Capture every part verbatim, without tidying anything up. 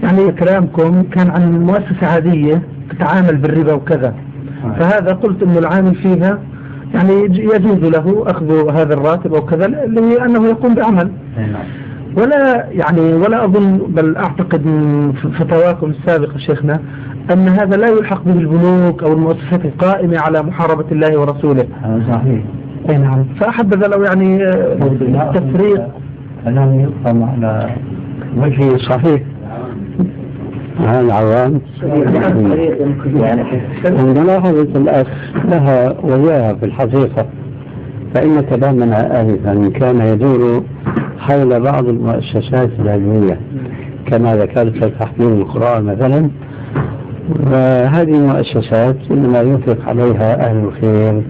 يعني كلامكم كان عن مؤسسة عادية تتعامل بالربا وكذا، فهذا قلت انه العامل فيها يعني يجوز له اخذ هذا الراتب او كذا لانه يقوم بعمل، ولا يعني ولا اظن بل اعتقد من فتاواكم السابقة شيخنا ان هذا لا يلحق به البنوك او المؤسسات القائمة على محاربة الله ورسوله. صحيح. اي نعم. فاحبذ لو يعني التفريق كلام يفهم على وجهه صحيح عن العوام. وملاحظة الأخ لها وياها في الحقيقة، فإن كلامنا آنفا كان يدور حول بعض المؤسسات العلمية كما ذكرت تحفيظ القرآن مثلا، وهذه المؤسسات إنما ينفق عليها أهل الخير،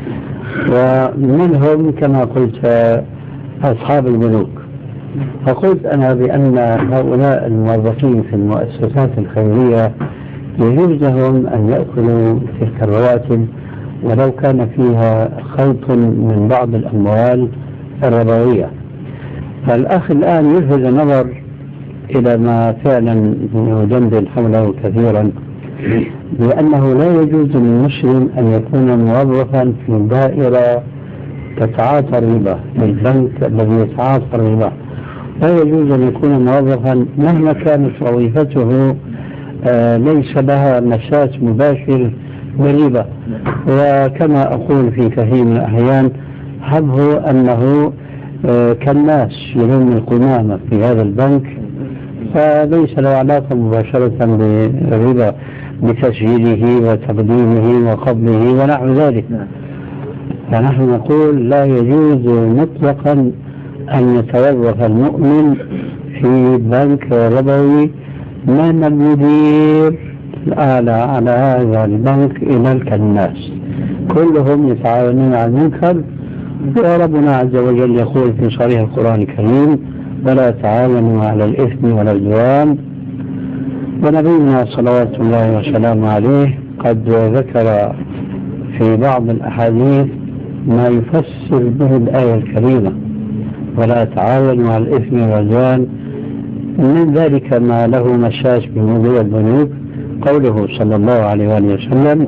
ومنهم كما قلت أصحاب البنوك. فقلت أنا بأن هؤلاء الموظفين في المؤسسات الخيرية يجوز لهم أن يأكلوا تلك الرواتب ولو كان فيها خلط من بعض الأموال الربوية. فالأخ الآن يلفت النظر إلى ما فعلا يدندن حوله كثيرا، بأنه لا يجوز للمسلم أن يكون موظفا في دائرة تتعاطى الربا، في البنك الذي يتعاطى الربا. لا يجوز أن يكون موظفا مهما كانت وظيفته آه ليس لها مساس مباشر بالربا. وكما أقول في كثير من الأحيان حبه أنه آه كالناس يلم القمامة في هذا البنك، فليس له علاقة مباشرة بالربا بتسجيله وتقديمه وقبله ونحو ذلك. فنحن نقول لا يجوز مطلقا أن يتوظف المؤمن في بنك ربوي من المدير الأعلى على هذا البنك إلى الكناس، كلهم يتعاونون على المنكر. وربنا عز وجل يقول في صريح القرآن الكريم: ولا تعاونوا على الإثم والعدوان. ونبينا صلوات الله وسلامه عليه قد ذكر في بعض الأحاديث ما يفسر به الآية الكريمة: ولا تعاونوا على الإثم والعدوان. من ذلك ما له مساس بموضوع البنوك قوله صلى الله عليه وآله وسلم: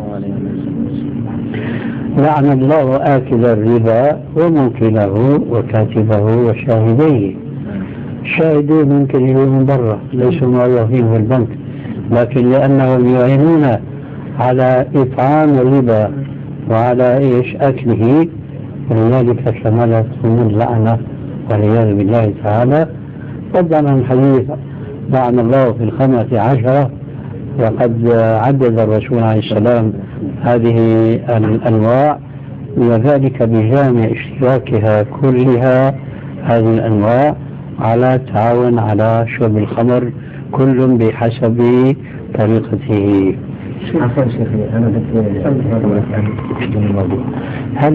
لعن الله آكل الربا وموكله وكاتبه وشاهديه. الشاهدين ممكن يجوا من برا ليسوا موظفين في البنك، لكن لأنهم يعينون على إطعام الربا وعلى إيش أكله، ولذلك شملتهم اللعنة والعياذ بالله تعالى. قدم الحديث لعن الله في الخمسة عشرة، وقد عدد الرسول عليه السلام هذه الأنواع، وذلك بجامع اشتراكها كلها هذه الأنواع على التعاون على شرب الخمر، كل بحسب طريقته. عفوا شيخي أنا بس